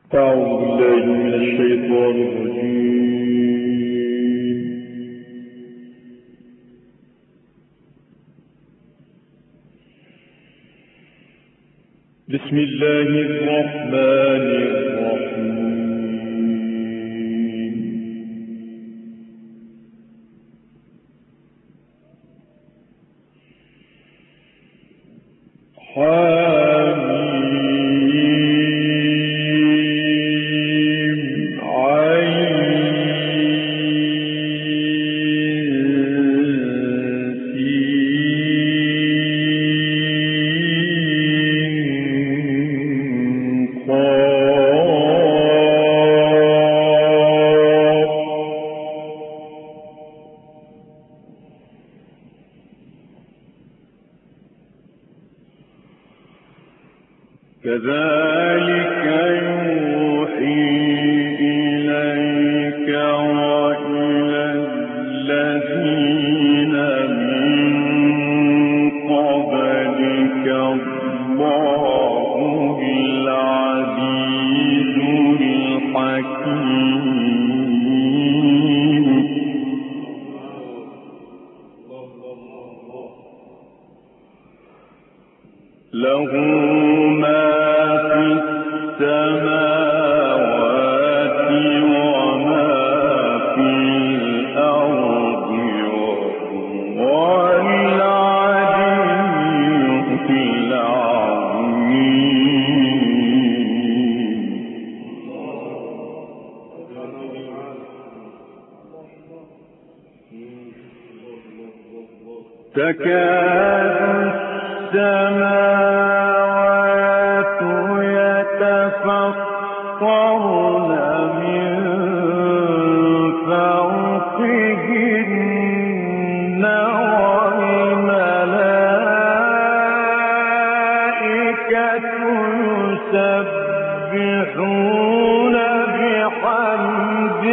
أعوذ بالله من الشيطان الرجيم. بسم الله الرحمن الرحيم. كذلك يوحي إليك وإلى الذين من قبلك الله العزيز الحكيم. له ما في السماوات وما في الأرض وهو العلي العظيم. تكاد السماوات يتفطرن من فوقهن والملائكة يسبحون بحمد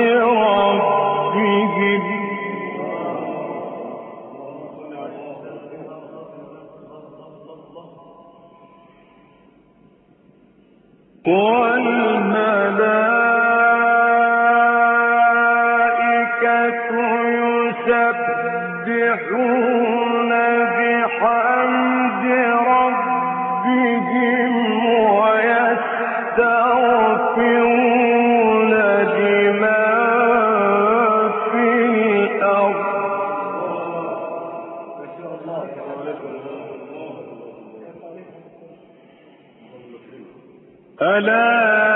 ربهم والملائكة يسبحون بحمد ربهم ويستغفرون لمن في الأرض. ألا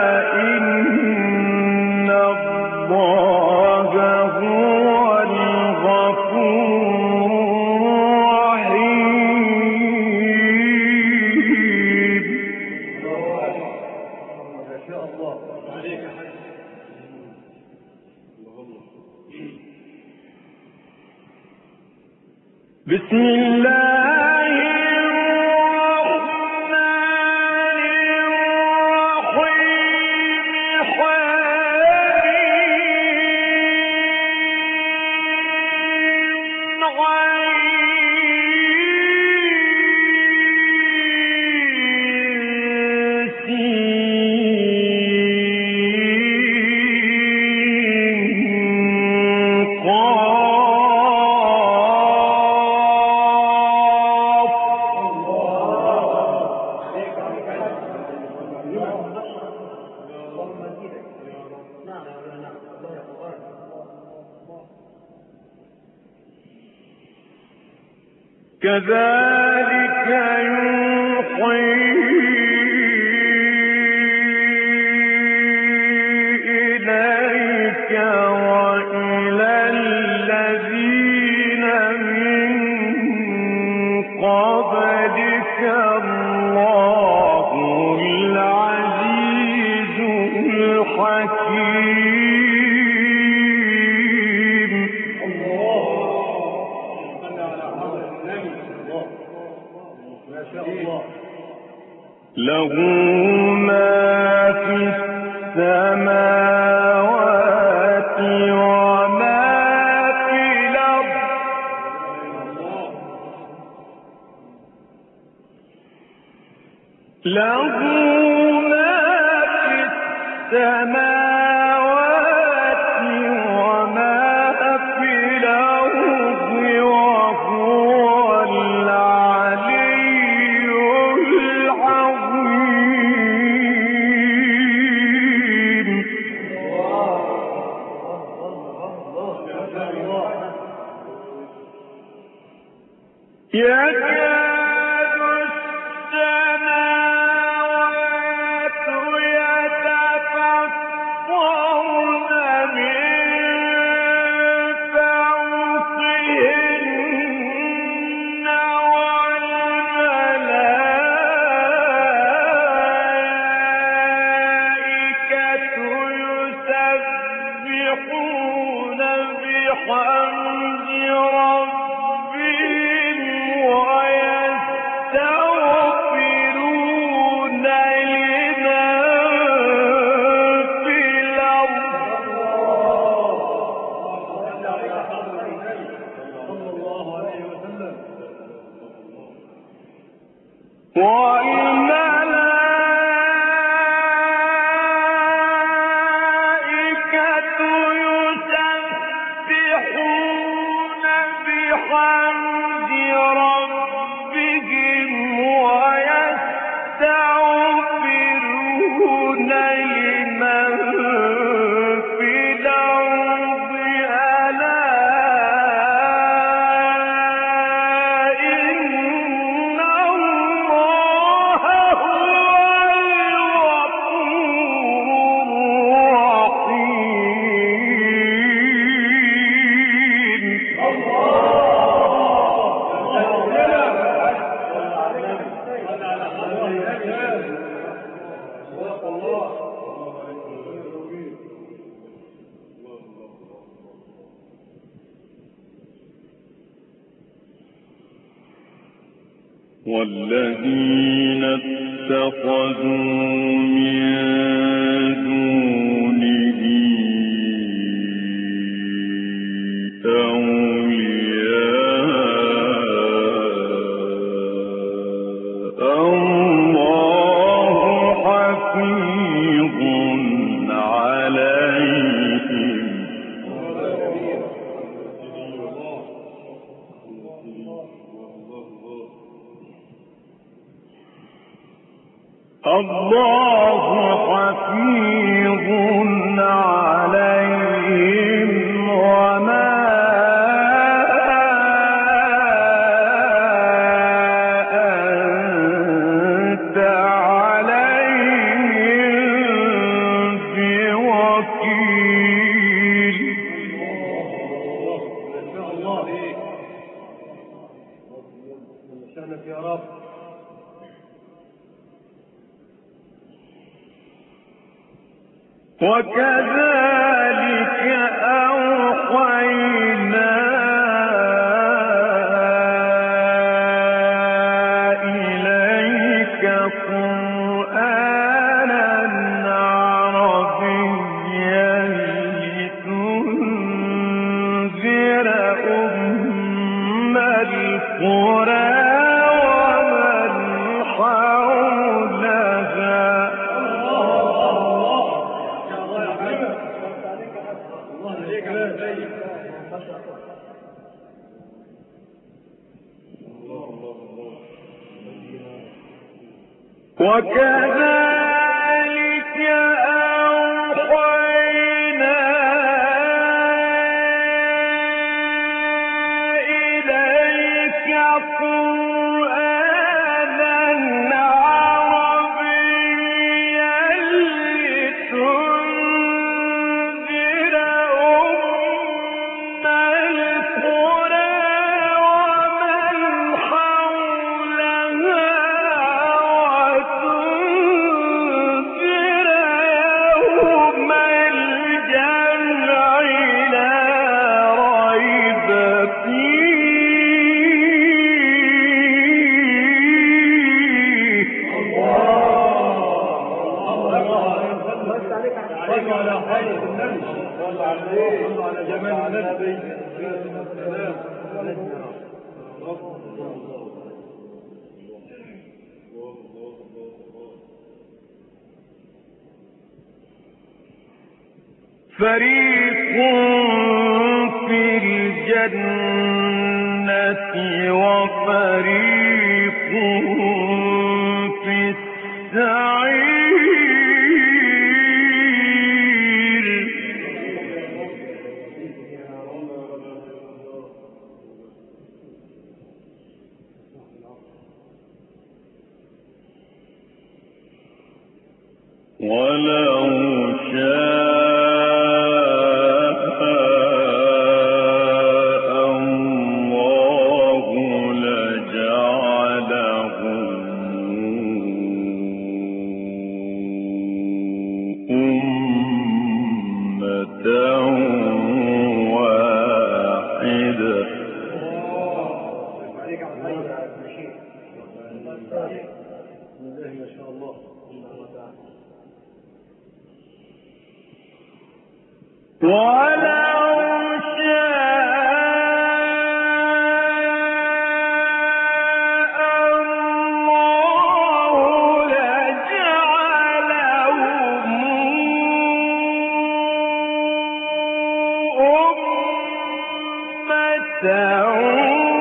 إن الله هو الغفور الرحيم. ما شاء الله عليك. بسم الله كذلك يوحي إليك وإلى الذين من قبلك الله العزيز الحكيم. له ما في السماوات وما في الأرض. له ما في السماوات وما في الأرض وهو العلي العظيم. يكاد السماوات يتفطرن من فوقهن والملائكة يسبحون بحمد ربهم ويستغفرون لمن في الأرض والملائكة يسبحون بحمد ربهم ويستغفرون لمن في الأرض ألا إن الله هو الغفور الرحيم. والذين اتخذوا من دونه أولياء الله حفيظ عليهم الله حفيظ عليهم وما أنت عليهم بوكيل. يا رب. وكذلك أوحينا إليك قرآنا عربيا لتنذر أم القرى ومن حولها وكذلك أوحينا إليك قرآنا عربيا لتنذر أم القرى ومن حولها وتنذر يوم الجمع لا ريب فيه. على خير النبي صلى على جمال النبي. فريق في الجنة وفريق في السعير ولو شاء الله لجعلهم أمة واحدة ما شاء الله. ولو شاء الله لجعلهم أمة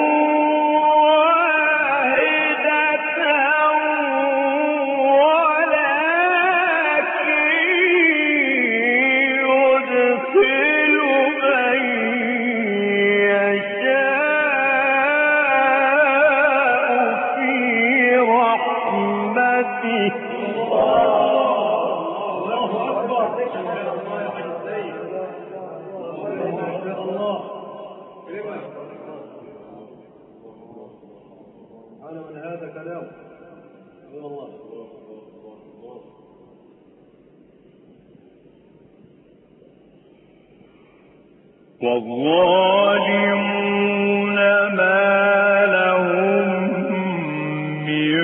والظالمون ما لهم من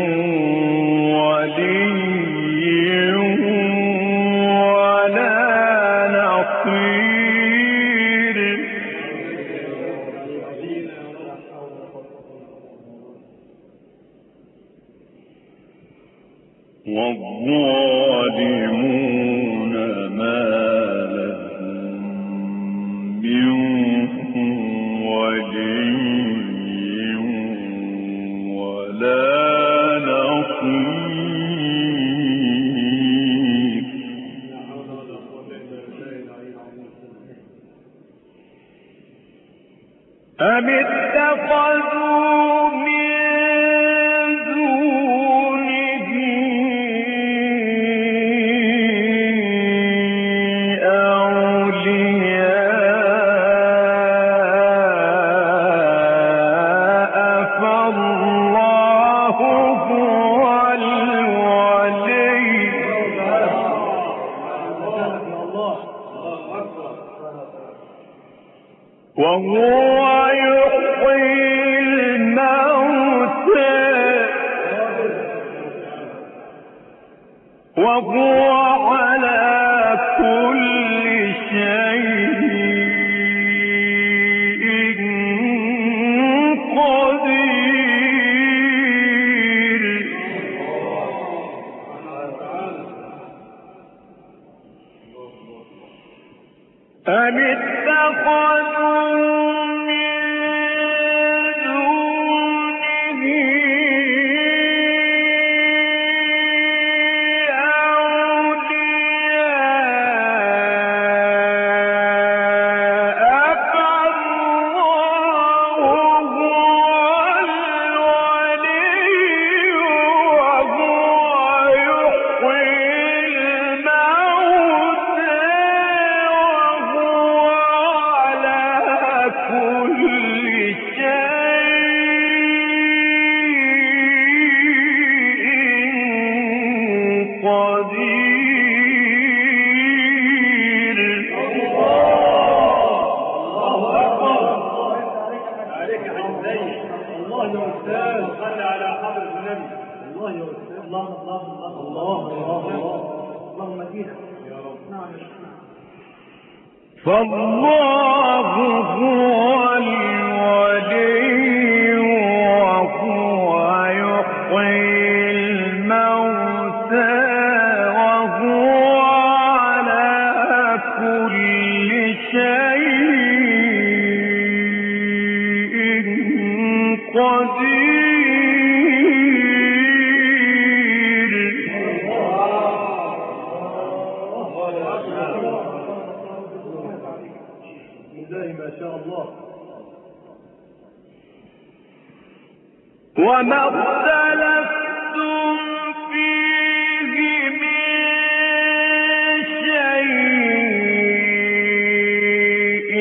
ولي ولا نصير والظالمون ما ولي ولا نصير أم اتخذوا من دونه وهو يحيي الموتى وهو على كل شيء قدير أم اتخذوا فالله هو الولي وهو يحيي الموتى وهو على كل شاء الله. وما اختلفتم فيه من شيء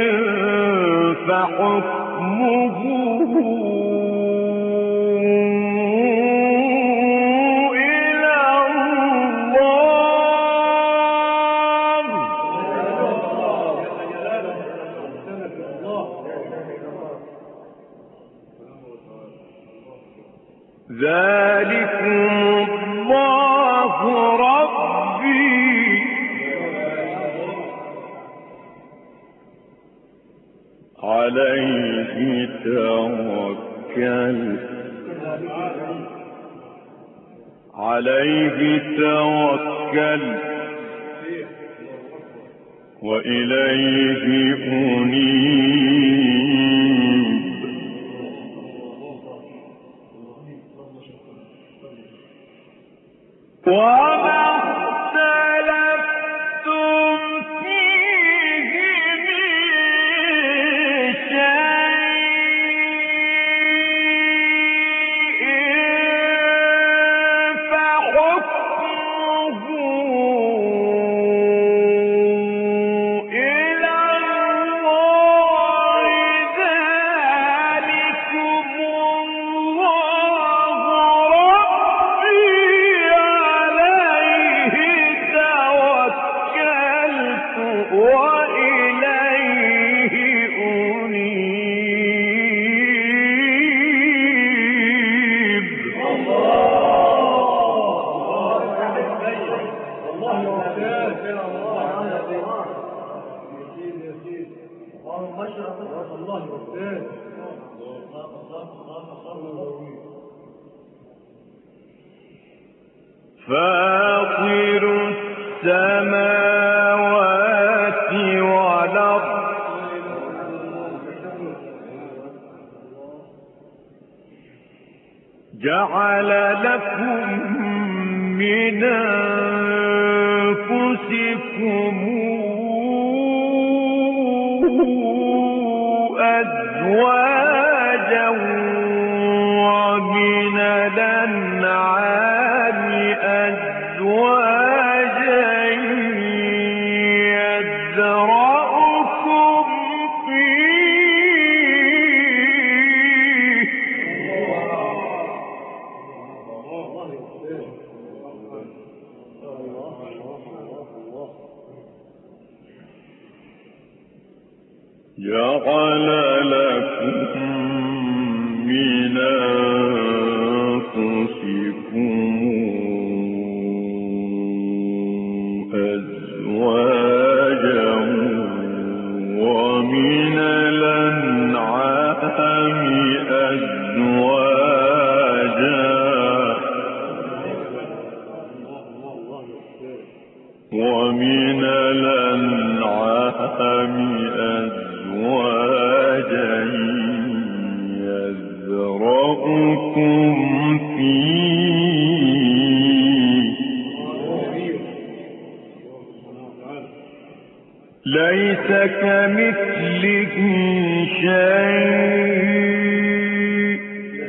فحكمه إلى الله. ذلكم الله ربي عليه توكل وإليه أنيب. وما اختلفتم فيه من شيء فحكمه إلى الله. ذلكم الله ربي عليه توكلت وإليه أنيب. فاطر السماوات والأرض جعل لكم من أنفسكم أزواجا ومن الأنعام أزواجا يذرأكم فيه. جعل لكم من أنفسكم أزواجا ومن الأنعام أزواجا يذرأكم فيه. ليس كمثله شيء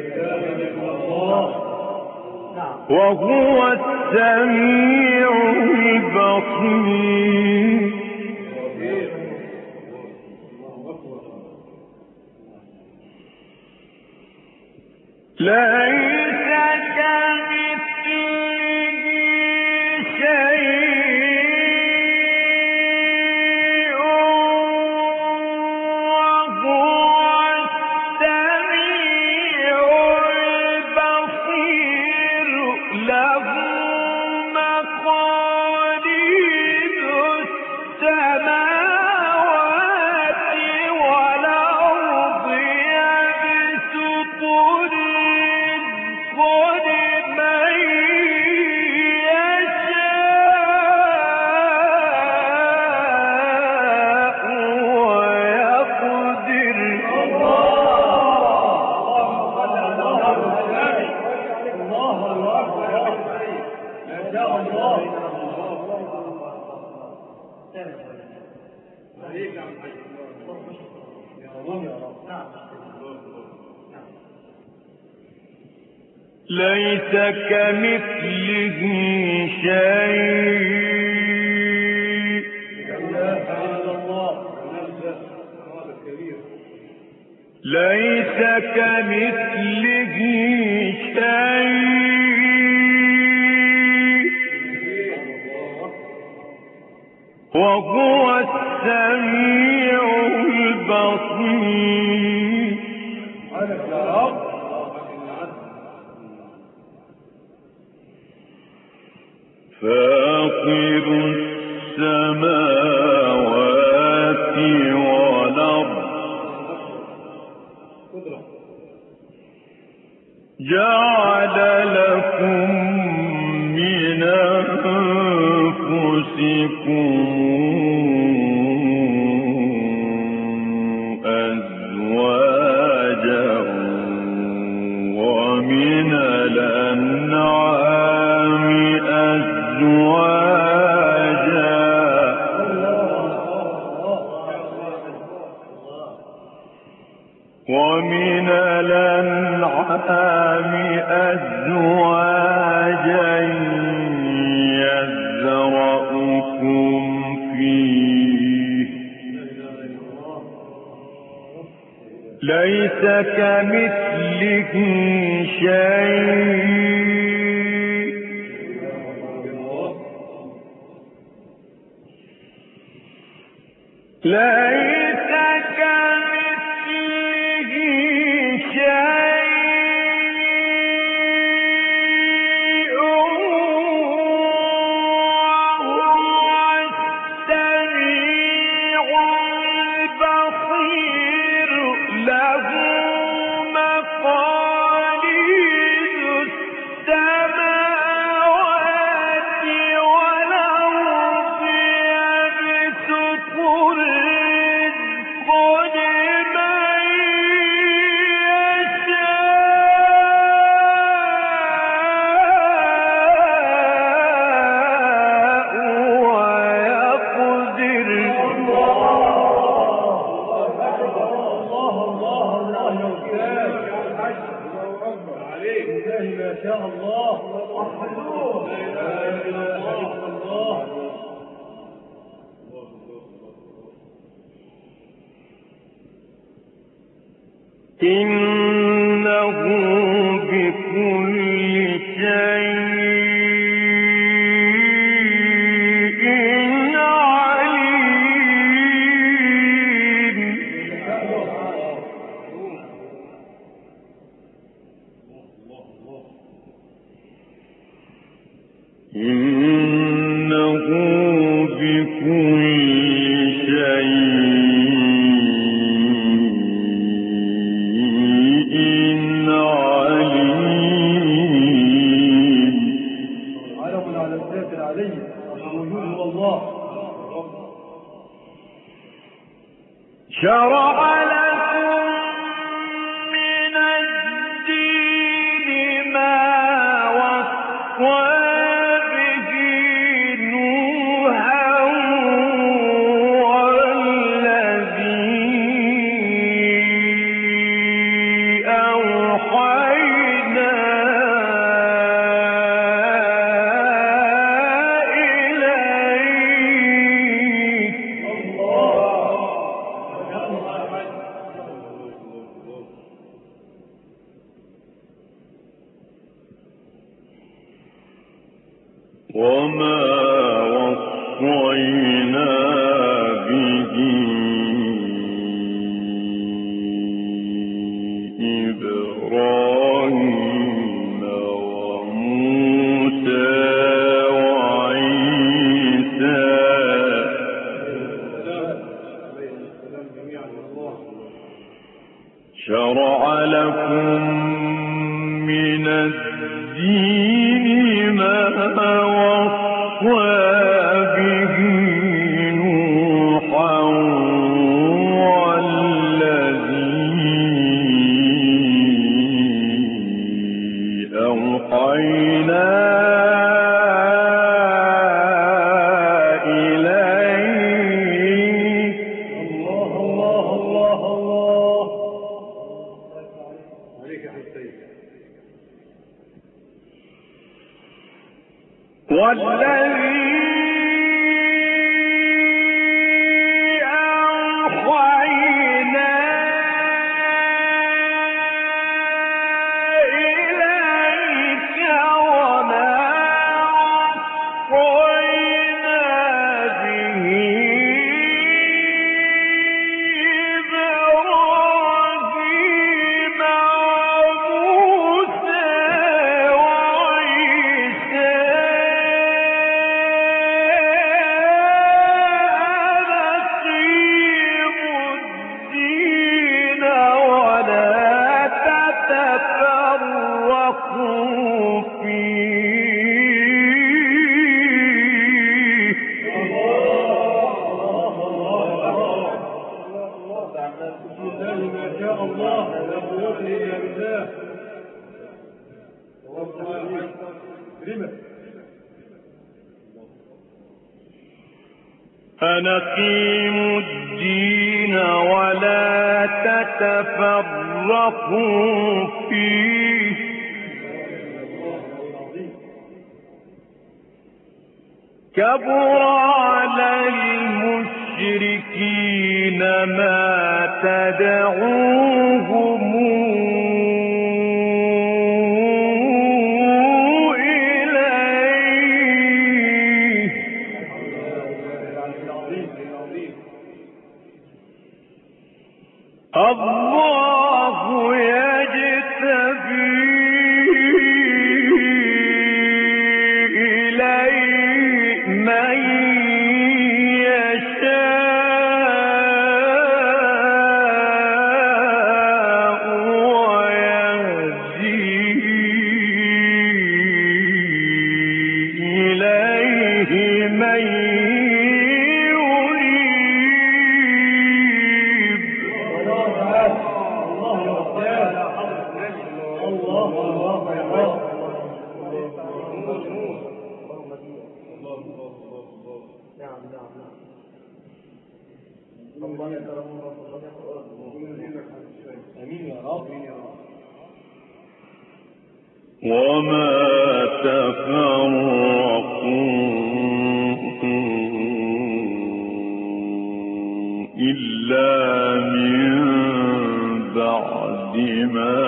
وهو السميع البصير. ليس كمثله شيء وهو السميع البصير. له مقاليد السماوات والأرض يبسط الرزق لمن يشاء ويقدر. ليس كمثله شيء ليس كمثله شيء وهو السميع البصير. فاطر السماوات والأرض جعل لكم من أنفسكم أزواجا ومن الأنعام أزواجا يذرأكم فيه ليس كمثله شيء ليس كمثله شيء وهو السميع البصير. له مقاليد السماوات والأرض يبسط الرزق لمن يشاء ويقدر. ما شاء الله لا إله إلا الله. إنه بكل شيء عليم. إنه بكل شيء عليم. علم على الذات العلي والوجود هو الله. شرع لكم من الدين ما وصى به نوحا والذي أوحينا إليك. وما وصينا به إبراهيم وموسى وعيسى شرع لكم من الدين ما وصى به نوحا والذي أوحينا إليك. الله الله الله الله. أن أقيموا الدين ولا تتفرقوا فيه كبر على المشركين ما تدعوهم إليه الله يجتبي إليه من يشاء ويهدي إليه من يريد وما تفرقوا إلا من بعد ما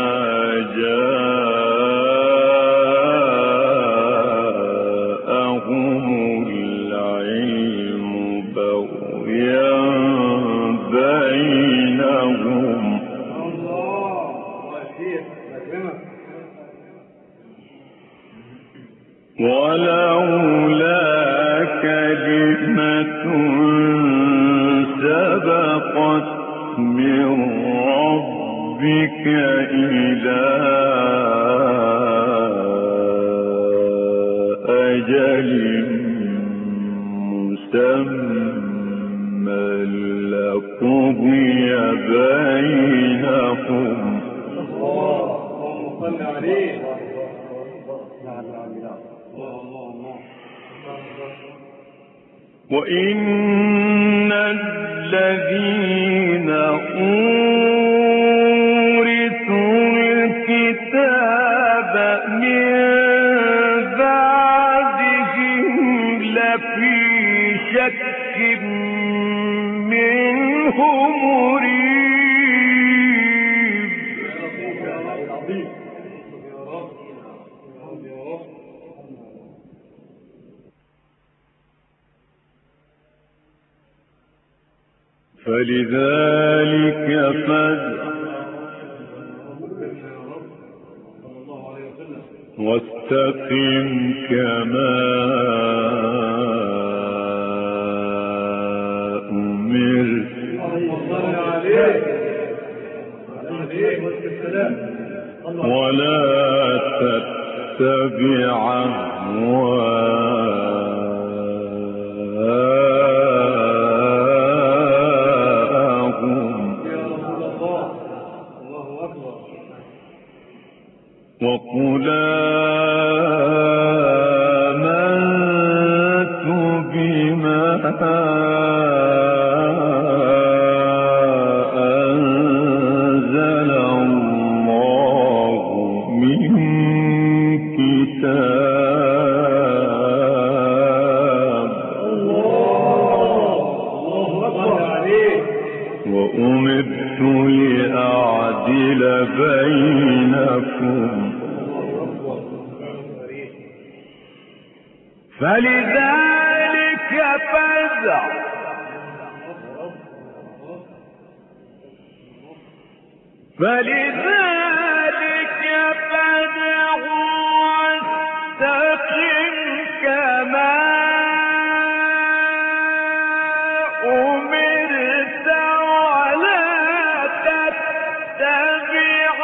جاءهم العلم بغيا بينهم ولولا كلمة سبقت من ربك إلى أجل مسمى لقضي بينهم وإن الذين أورثوا الكتاب من بعدهم لفي شك منه مريب فلذلك فادع واستقم كما أمرت ولا تتبع وقل آمنت بما أنزل الله من كتاب وأمرت لأعدل بينكم فلذلك فادع واستقم كما أمرت ولا تتبع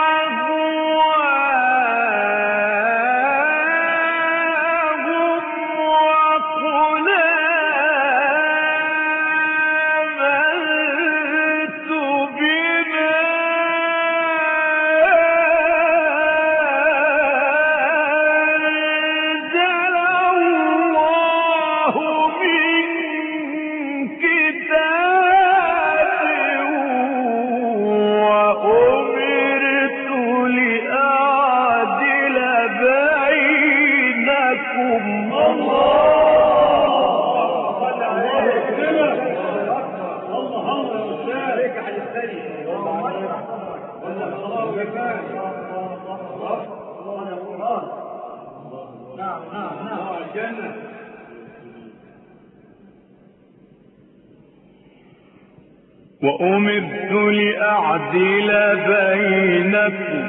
وأمرت لأعدل بينكم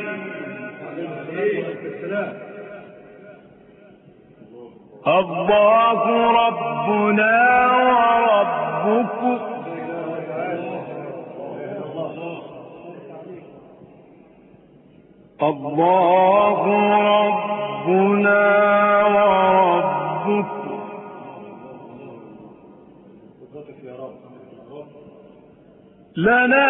الله ربنا وربكم الله ربنا وربكم لنا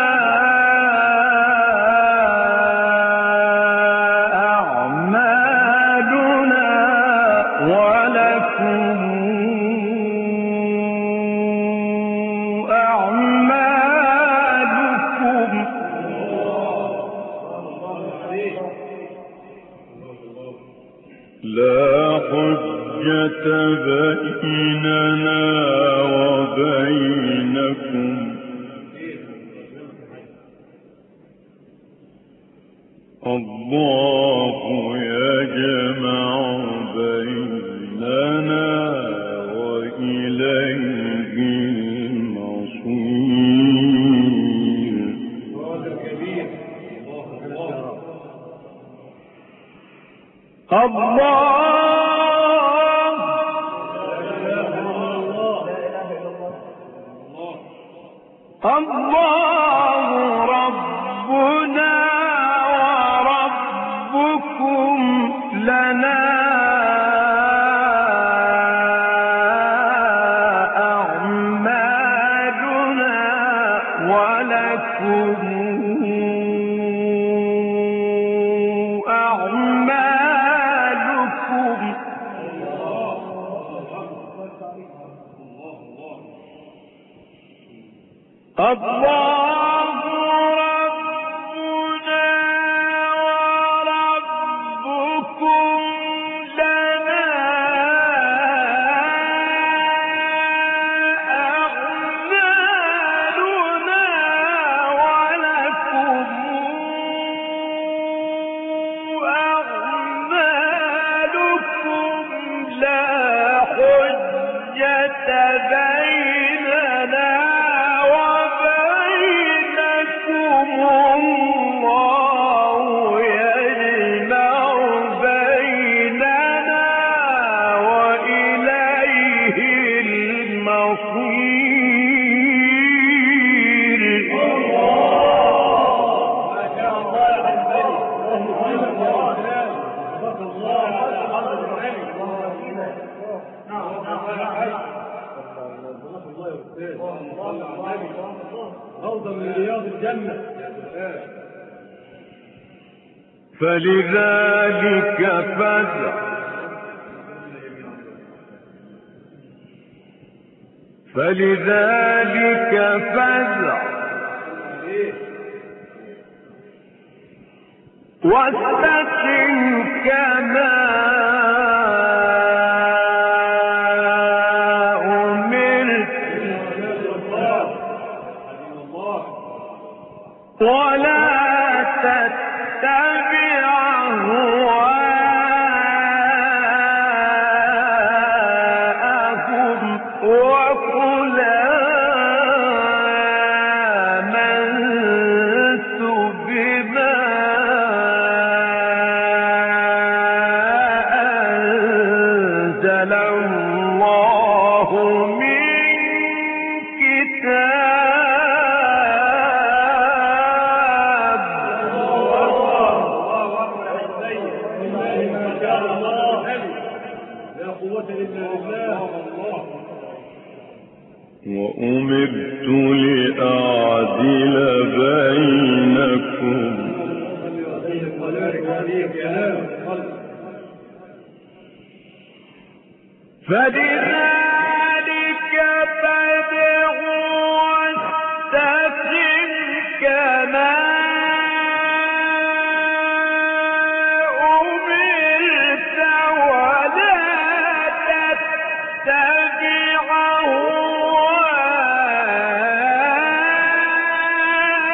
أعمالنا ولكم أعمالكم لا حجة بيننا وبينكم الله يجمع بيننا وإليه المصير الله ربنا وربكم لنا أعمالنا ولكم أعمالكم الله ربنا وربكم لنا أعمالنا ولكم أعمالكم لا حجة بيننا الله يجمع بيننا وإليه المصير ما شاء الله يا روضة من رياض الجنة فلذلك فزع واستقم كما ولا تتبع أهواءهم وقل آمنت بما أنزل الله من كتاب وأمرت لأعدل بينكم فلذلك فادع واستقم كما أمرت ولا تتبع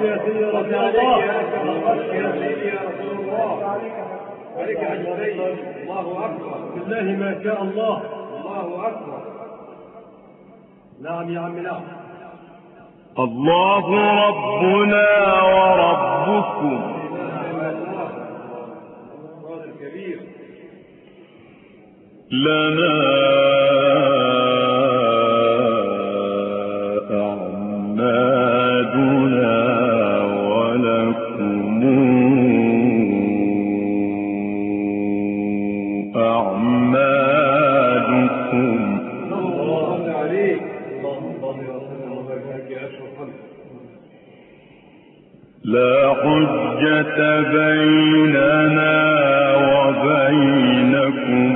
يا سيدي يا رسول الله. يا سيدي يا رسول الله. عليك يا حبيبي. الله اكبر. بالله ما شاء الله. الله اكبر. نعم يا عم نعم. الله ربنا وربكم لنا أعمالنا ولكم أعمالكم. الله عليك. اللهم صل وسلم وبارك يا اشرف خلقك. لا حجة بيننا وبينكم.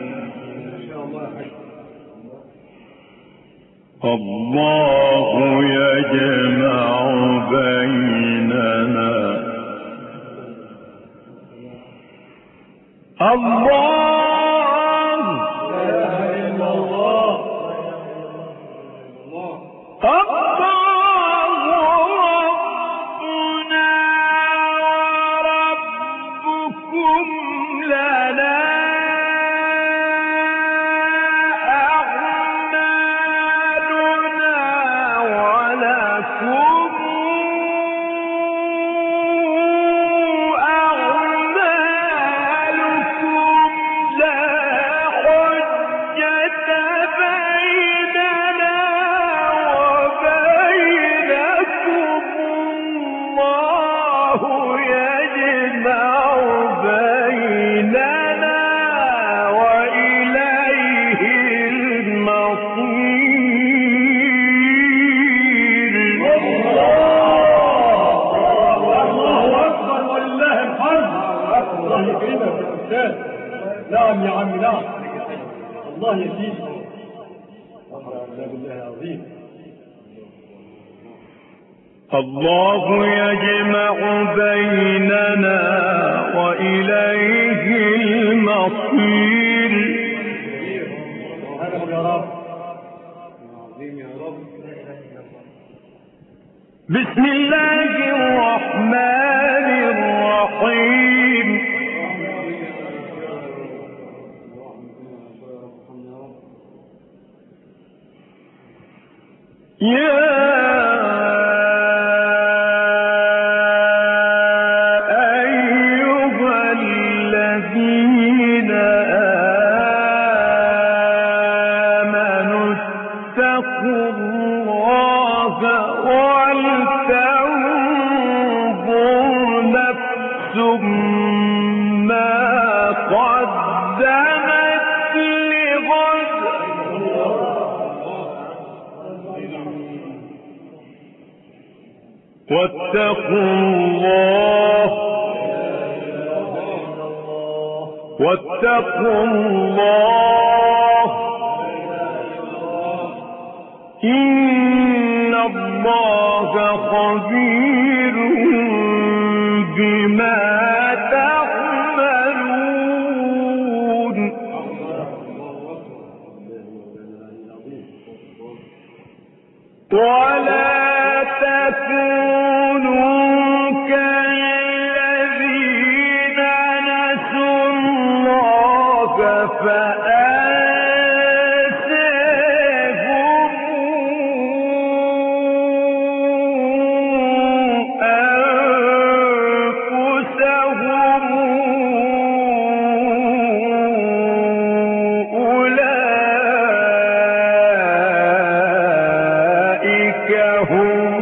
الله يجمع بيننا. الله لا اله الا الله. الله ربنا وربكم لنا نعم يا عم نعم. الله يزيد. بالله العظيم. الله يجمع بيننا وإليه المصير. سبحانه يا رب. عظيم يا رب. بسم الله الرحمن الرحيم. يا أيها الذين آمنوا اتقوا الله ولتنظر نفس ما قدمت لغد. واتقوا الله إن الله خبير بما تعملون. ولا تكونوا كالذين نسوا الله فأنساهم أنفسهم. أولئك هم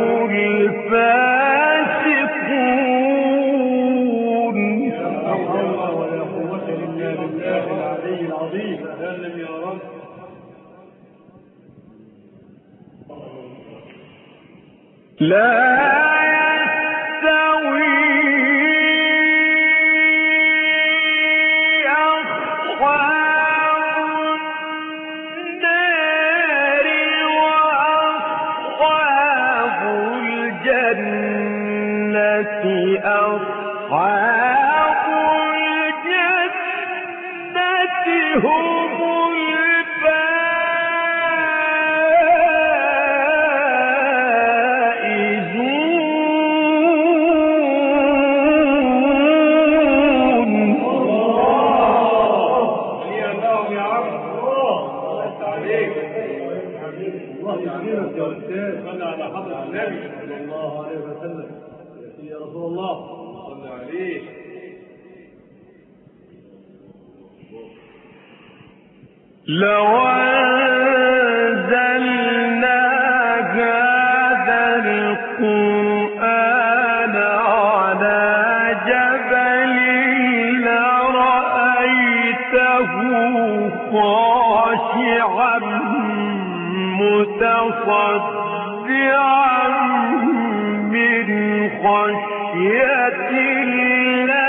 الفاسقون. لا حول ولا قوة إلا بالله العلي العظيم. سلم يا رب. لا يستوي أصحاب النار وأصحاب الجنة. أصحاب الجنة هم الفائزون. عليك. الله يسلمك يا أستاذ. صلى على حضرة النبي صلى الله عليه وسلم. يا سيدي يا رسول الله صلى عليه. لو أنزلنا هذا القرآن على جبل لرأيته خاشعا متصدعا من خشية الله.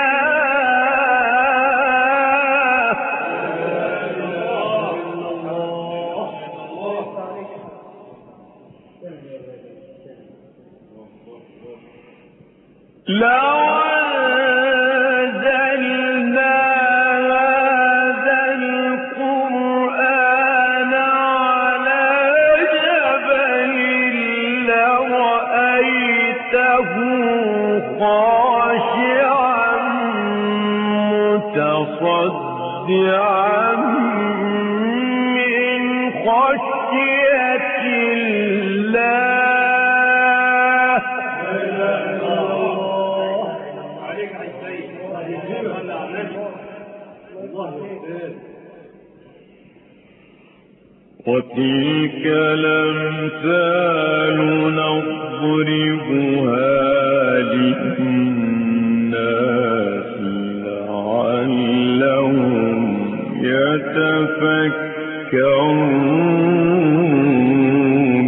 لو أنزلنا هذا القرآن على جبل لرأيته خاشعا متصدعا من خشية الله. وتلك الأمثال نضربها للناس لعلهم يتفكرون.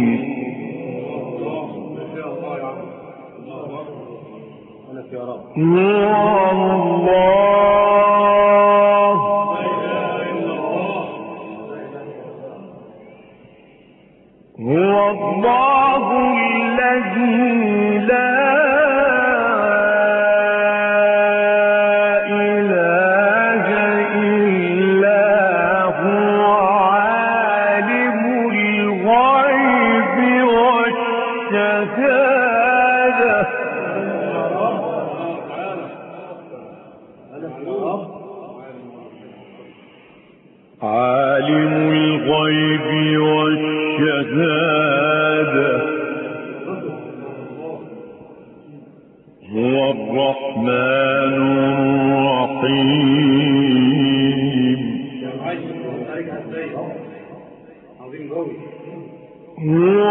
هو الله الذي لا إله إلا هو عالم الغيب والشهادة. عالم الغيب والشهادة هو الرحمن الرحيم. هو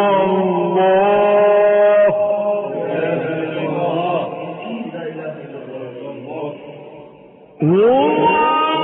الله هو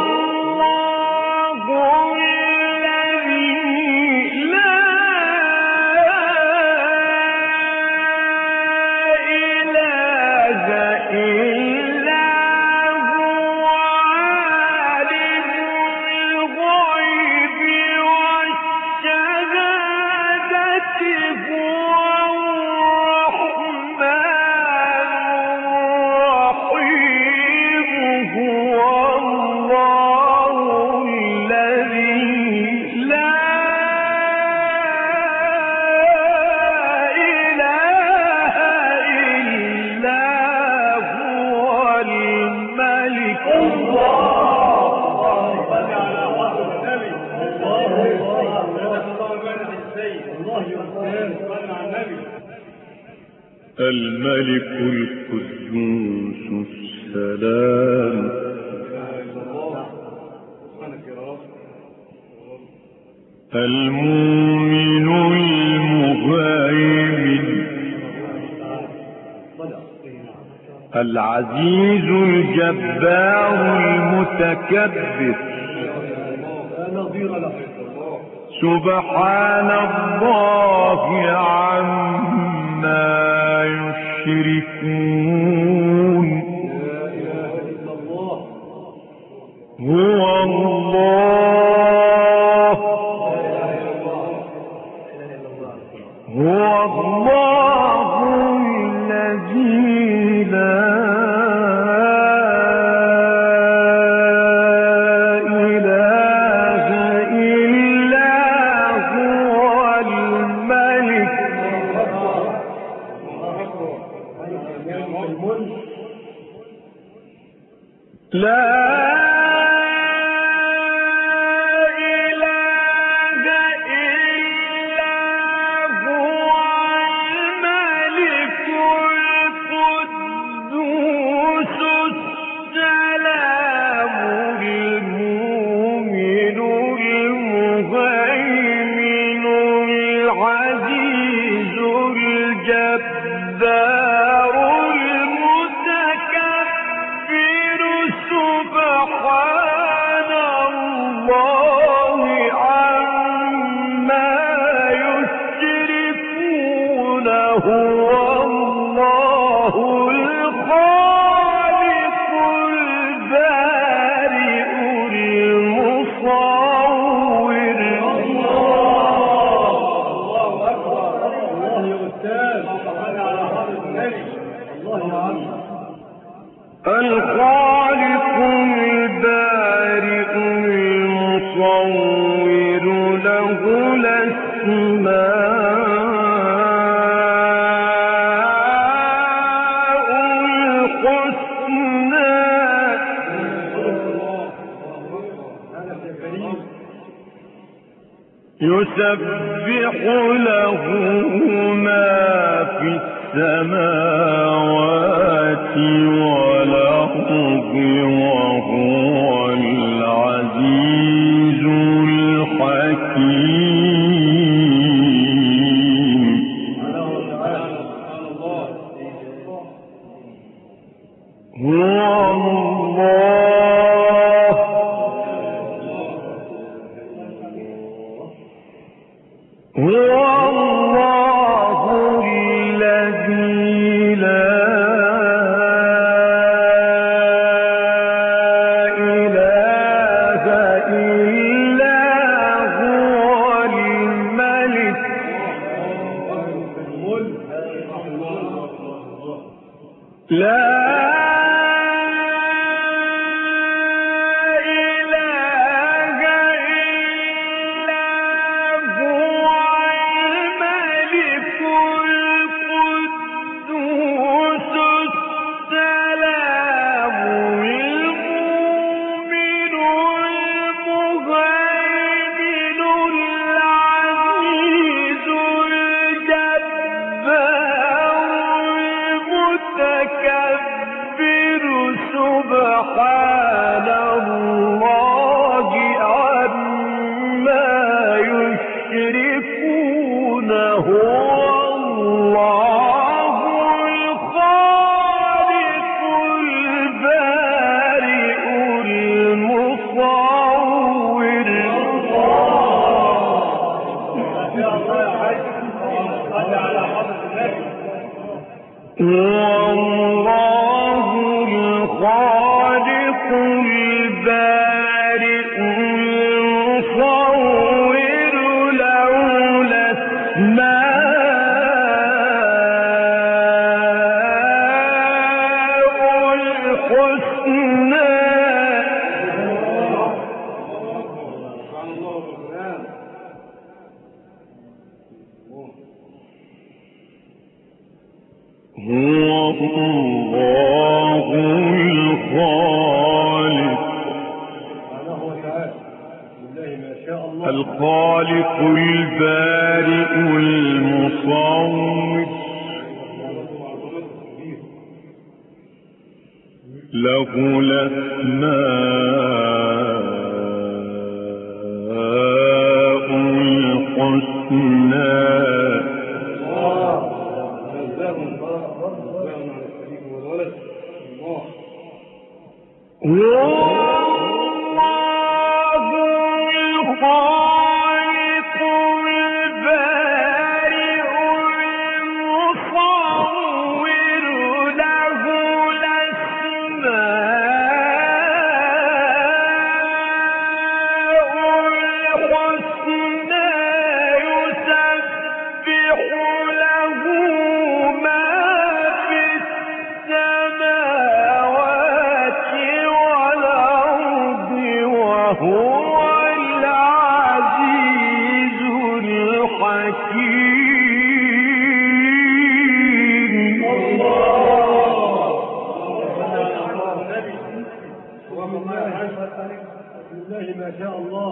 الملك القدوس السلام المؤمن المهيمن العزيز الجبار المتكبر سبحان الله عما يشركون. هو الله هو الله الذي لا لا إله هو الله الخالق البارئ المصور. الله أكبر. الله يا أستاذ. على حضرة النبي. الله يا عم. الخالق البارئ المصور له الأسماء الحسنى. يسبح له ما في السماوات والأرض وهو العزيز الحكيم. هو الله الذي لا إله إلا هو الملك. لا سبحان الله عما يشركون. هو الله الخالق البارئ المصور. والله الخالق البارئ المصور له الأسماء الحسنى. هو الله الخالق البارئ المصور له الأسماء الحسنى. ما شاء الله.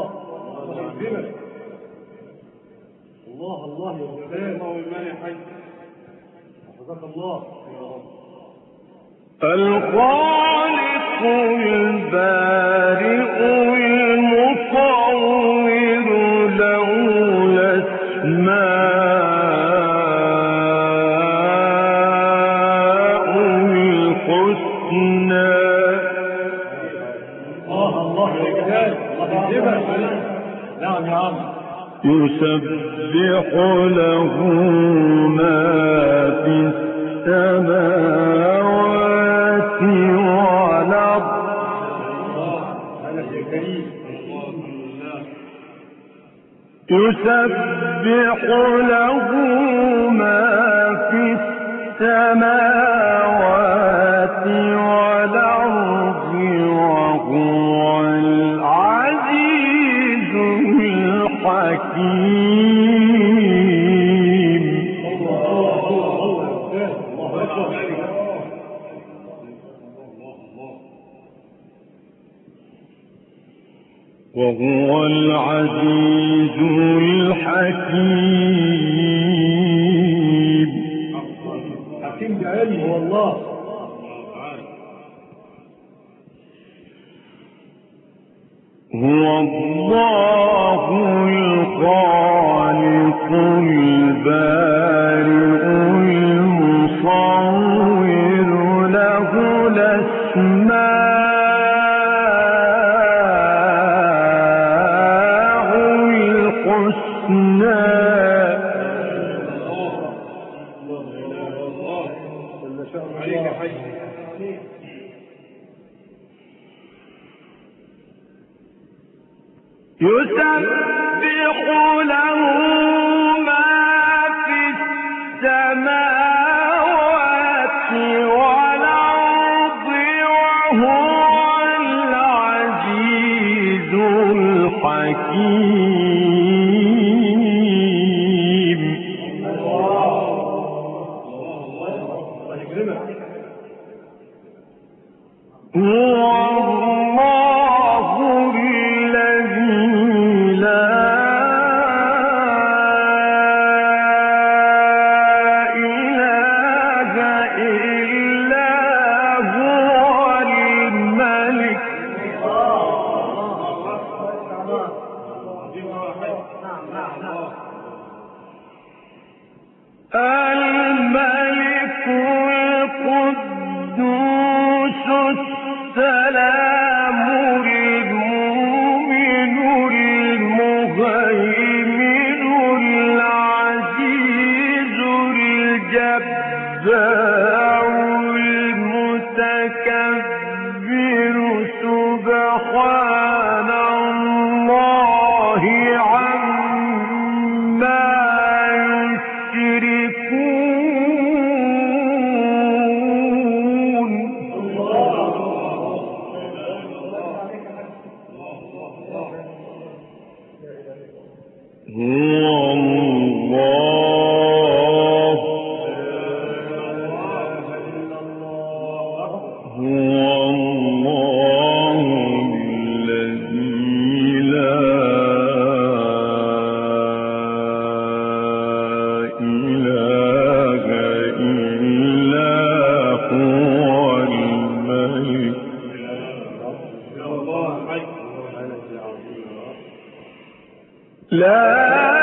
الله الله يا أستاذ. الله والمال حي. حفظك الله يا رب. الخالق البارئ المصور له الأسماء الحسنى. الله يا جلال. الله يجيبها. نعم يا عم. يسبح له ما في السماوات والأرض يسبح له ما في السماوات والأرض وهو العزيز الحكيم. وهو العزيز الحكيم. حكيم بعلمه والله. هو الله الخالق البارئ المصور له الأسماء الحسنى. يسبح له ما في السماوات والأرض وهو العزيز الحكيم. الملك القدوس السلام المؤمن المهيمن العزيز الجبار المتكبر سبحان الله عما يشركون. هو الله الذي لا إله إلا هو الملك. لا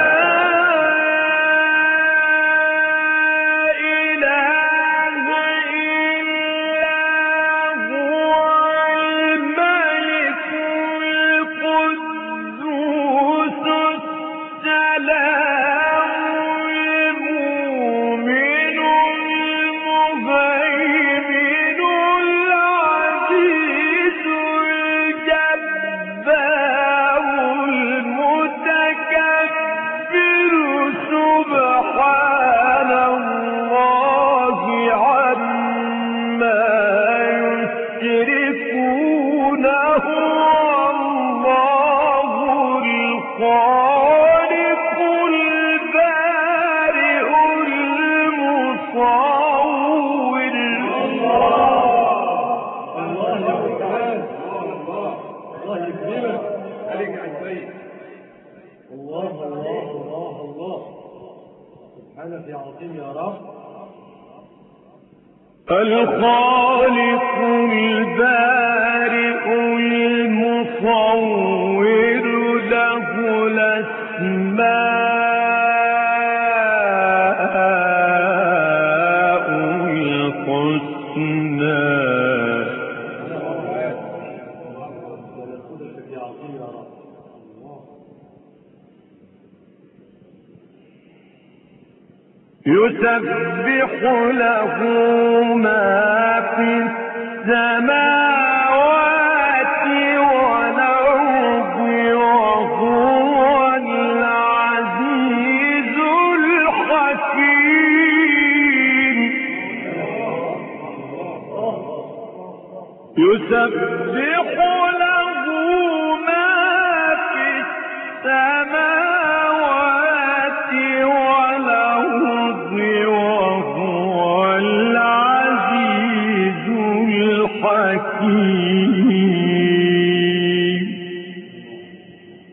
الخالق البارئ المصور له الأسماء الحسنى. يسبح له ما في السماوات والأرض وهو العزيز الحكيم يسبح له ما في السماوات والأرض وهو العزيز الحكيم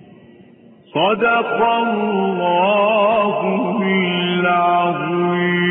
صدق الله العظيم.